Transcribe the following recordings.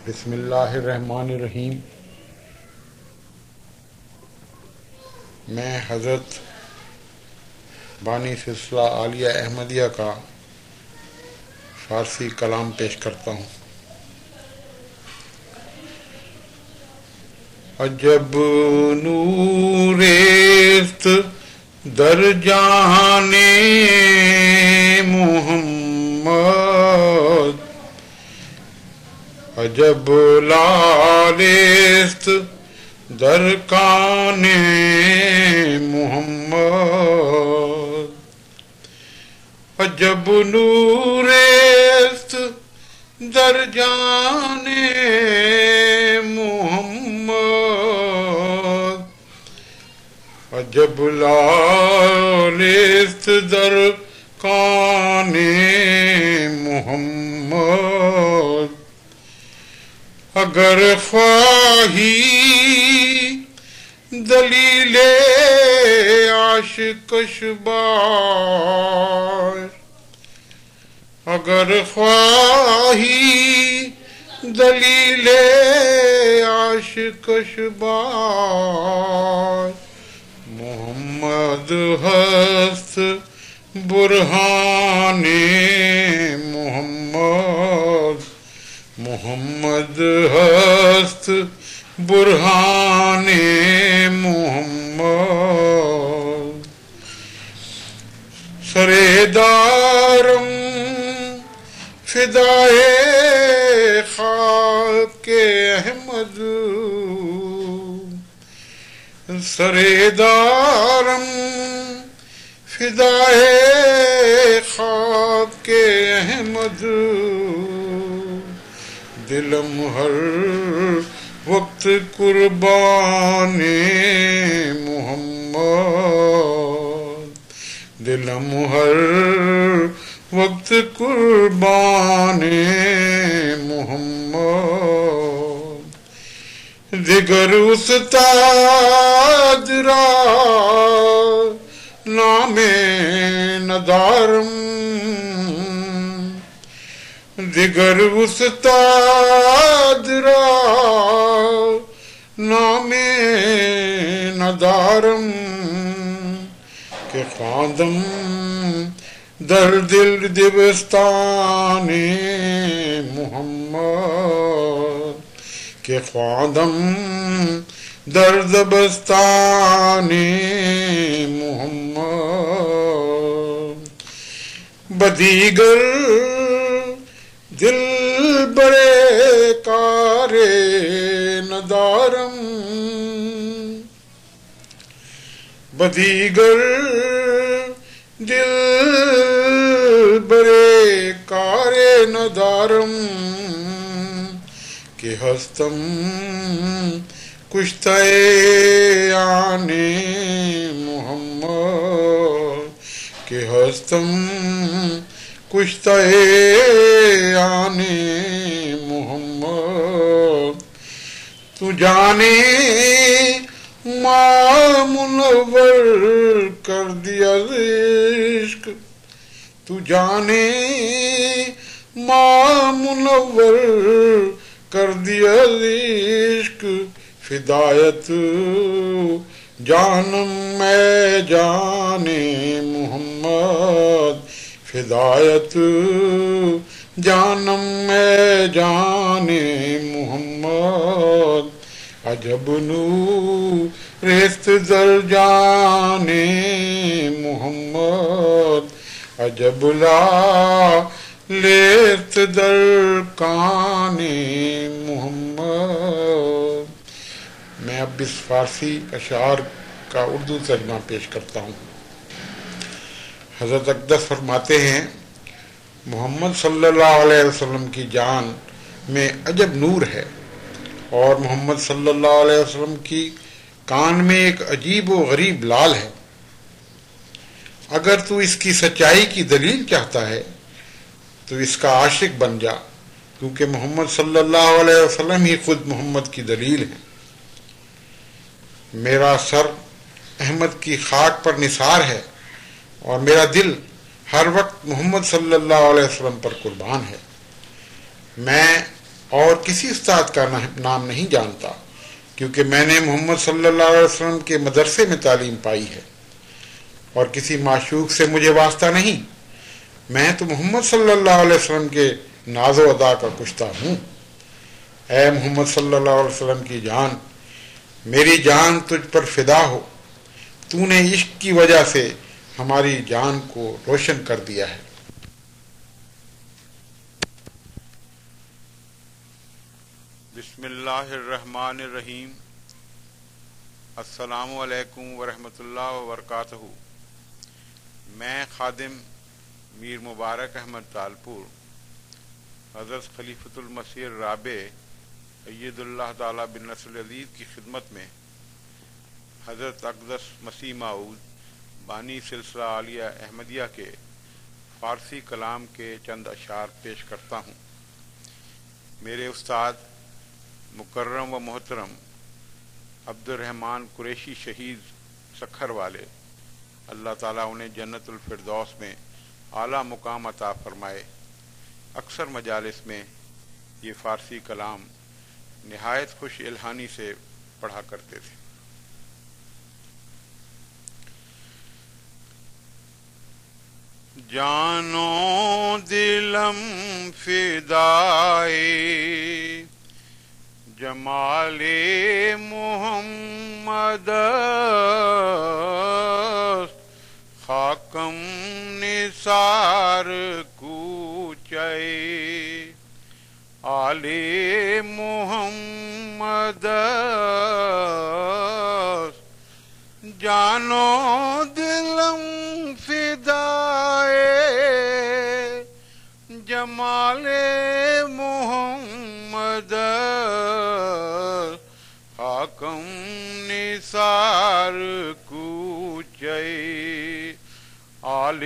بسم اللہ الرحمن الرحیم۔ میں حضرت بانی سلسلہ عالیہ احمدیہ کا فارسی کلام پیش کرتا ہوں۔ عجب نوریست در جان محمد، عجب لالیست در کان محمد، عجب نوریست در جان محمد، عجب لالیست در کان محمد، اگر خواہی دلیل عاشقش باش، اگر خواہی دلیل عاشقش باش، محمد ہست برہان محمد، محمد ہست برہان محمد، سردارم فدائے خاک احمد، سردارم فدائے خاک احمد، دلم ہر وقت قربان محمد، دلم ہر وقت قربان محمد، دیگر استاد را نام ندارم، دیگر استاد را نام ندارم، کہ خواندم در دل دبستان محمد، کہ خواندم در دبستان محمد، بدیگر دل برے کار ندارم، بدیگر دل برے کار ندارم، کہ ہستم کشتہ آن محمد، کہ ہستم کشتہ آن محمد، تو جانے ماں منور کر دیا عشق، تو جانے ماں منور کر دیا عشق، فدایت جانم میں جان محمد، فدایت جانم میں جان محمد، عجب نوریست در جان محمد، عجب لالیست در کان محمد۔ میں اب اس فارسی اشعار کا اردو ترجمہ پیش کرتا ہوں۔ حضرت اقدس فرماتے ہیں، محمد صلی اللہ علیہ وسلم کی جان میں عجب نور ہے، اور محمد صلی اللہ علیہ وسلم کی کان میں ایک عجیب و غریب لال ہے۔ اگر تو اس کی سچائی کی دلیل چاہتا ہے تو اس کا عاشق بن جا، کیونکہ محمد صلی اللہ علیہ وسلم ہی خود محمد کی دلیل ہے۔ میرا سر احمد کی خاک پر نثار ہے، اور میرا دل ہر وقت محمد صلی اللہ علیہ وسلم پر قربان ہے۔ میں اور کسی استاد کا نام نہیں جانتا، کیونکہ میں نے محمد صلی اللہ علیہ وسلم کے مدرسے میں تعلیم پائی ہے، اور کسی معشوق سے مجھے واسطہ نہیں، میں تو محمد صلی اللہ علیہ وسلم کے ناز و ادا کا کشتہ ہوں۔ اے محمد صلی اللہ علیہ وسلم کی جان، میری جان تجھ پر فدا ہو، تو نے عشق کی وجہ سے ہماری جان کو روشن کر دیا ہے۔ بسم اللہ الرحمن الرحیم۔ السلام علیکم ورحمۃ اللہ وبرکاتہ۔ میں خادم میر مبارک احمد تالپور حضرت خلیفۃ المسیح الرابع اید اللہ تعالیٰ بن نصر عزیز کی خدمت میں حضرت اقدس مسیح موعود بانی سلسلہ عالیہ احمدیہ کے فارسی کلام کے چند اشعار پیش کرتا ہوں۔ میرے استاد مکرم و محترم عبد الرحمن قریشی شہید سکھر والے، اللہ تعالیٰ انہیں جنت الفردوس میں اعلیٰ مقام عطا فرمائے، اکثر مجالس میں یہ فارسی کلام نہایت خوش الہانی سے پڑھا کرتے تھے۔ جانو دلم فدائے جمال محمد، خاکم نثار کوچے آل محمد، جانو دلم فدائے جمال محمد، حاکم نثار کوچے آل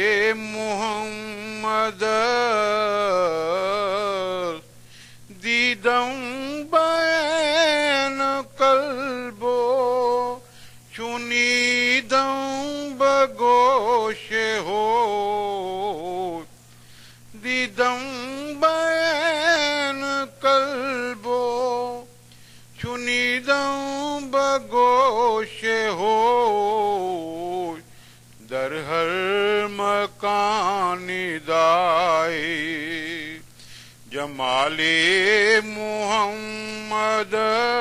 محمد، دیدم بین قلبو چنیدم بگوش ہو، دیدم بین قلبو چنیدم بگوش ہو، در ہر مکان دائی جمال محمد،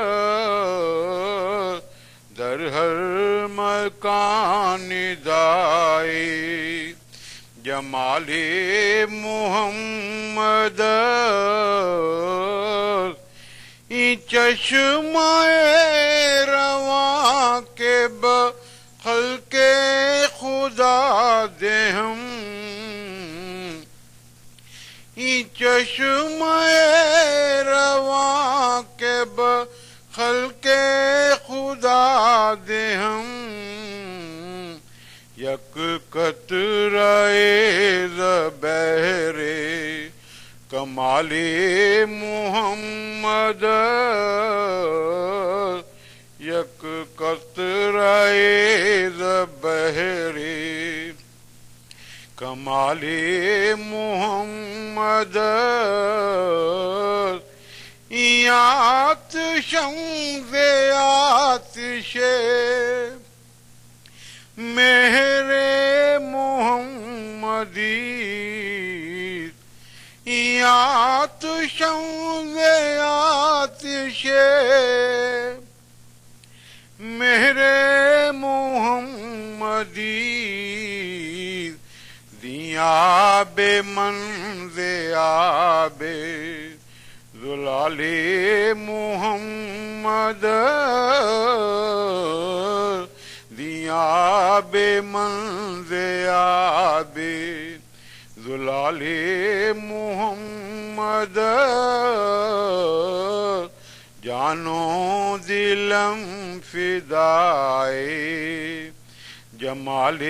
در ہر مکان دائی جمال محمد، این چشمہ رواں کے بخلق خدا دے ہم، این چشمہ رواں کے بخلق خدا دے ہم، یک قطرہ زبہر کمال محمد، یک قطرہ زبہر کمال محمد، آتشم ز آتش مہر محمدی، آتشم ز آتش مہر محمدی، آب من ز آب زلال محمد، آب من ز آب زلال محمد، جانو دلم فدائے جمال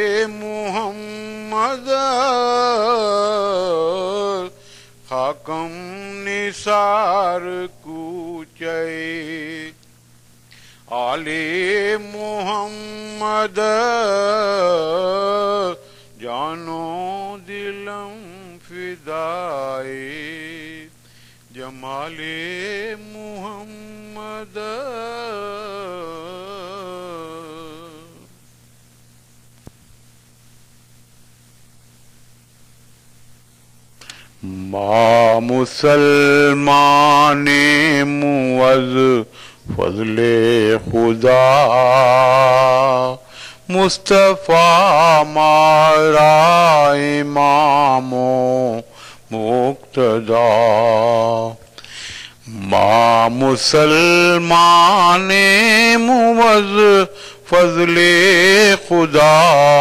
محمد، خاکم نثار کوچے آل محمد، جانو دلم فدائے جمال محمد ما مسلمان معز فضل خدا مصطفیٰ مارا امام و مقتدا ما مسلمان معز فضل خدا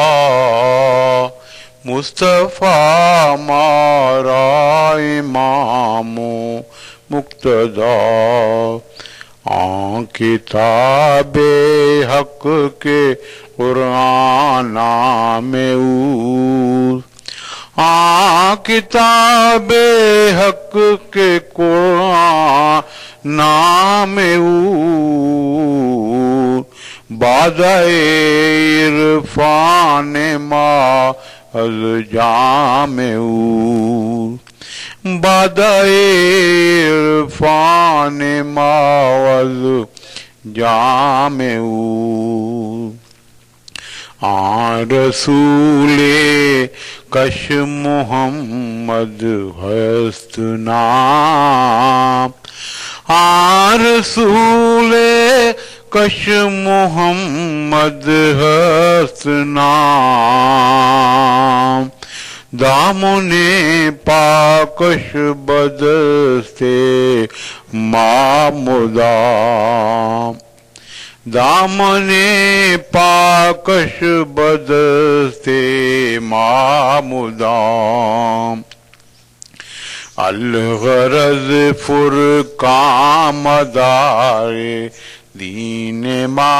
مصطفیٰ مارا امام و مقتدا کتاب حق کے قرآن نام او کتاب حق کے قرآن نام او بادہ عرفان ما از جام او بادہ عرفان ما از جام او رسول کش محمد ہست نام رسول کش محمد ہست نام دامن پاکش بدستے مامدام دامن پاکش بدستے مامدام الغرض فرقان مدار دین ما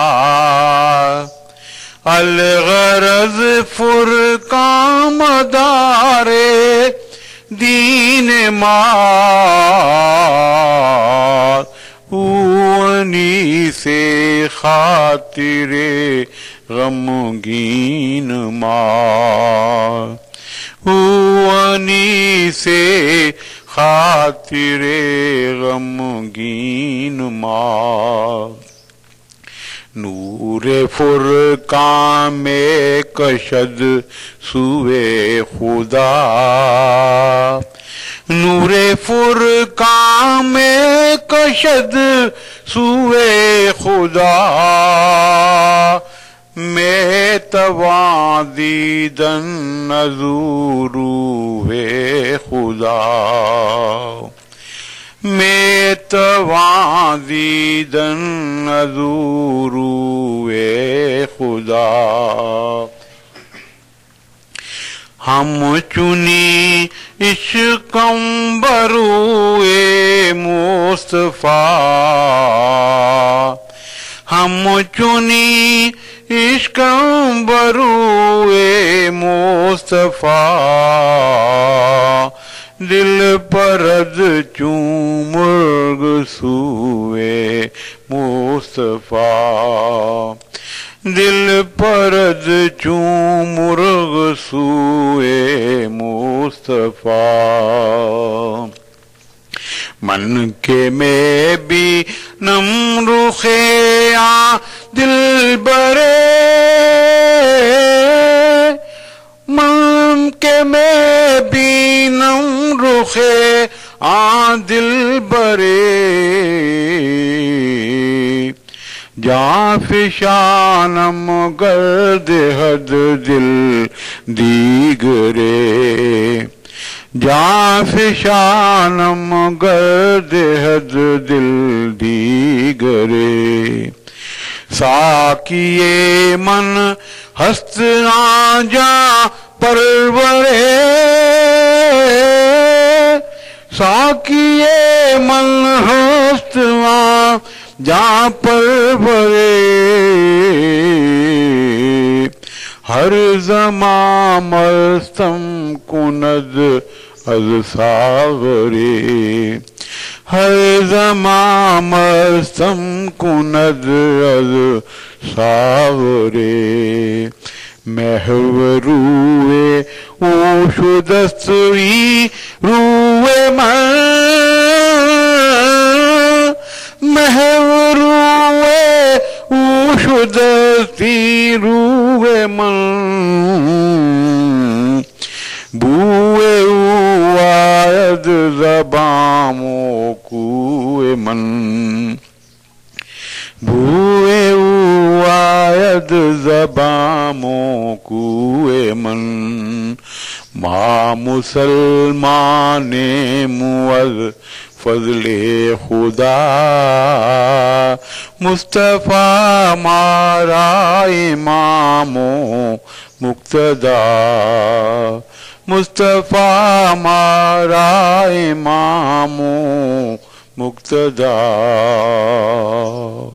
الغرض فرقان مدار دین ما انی سے خاطر غمگین مار انی سے خاطر غمگین مار نور فرقان میں کشد سوئے خدا نور فرقان میں کشد سوئے خدا میں تواں دیدن نظوروے خدا میں تواں دیدن نظوروے خدا ہم چنی عشقم بروئے مصطفیٰ ہم چنی عشقم بروئے مصطفیٰ دل پرد چوں مرغ سوئے مصطفیٰ دل پرد چوں مرغ سوئے مصطفیٰ من کے میں بھی نم رخے دل برے من کے میں بھی نم رخے دل برے جاں فشانم گرد حد دل دیگرے جاں فشانم گرد حد دل دیگرے ساکیے من ہست جاں پرورے ساکیے من ہست جاں پرورے ہر زمان مستم کند از ساغرے ہر زمان مستم کند از ساغرے محو روئے اوش دستری روئے من ہستی روح من بوئے آید زبان موقوع من بوئے آید زبان موقوع من ما مسلمان موز فضل خدا مصطفیٰ مارا امام و مقتدا مصطفیٰ مارا امام و مقتدا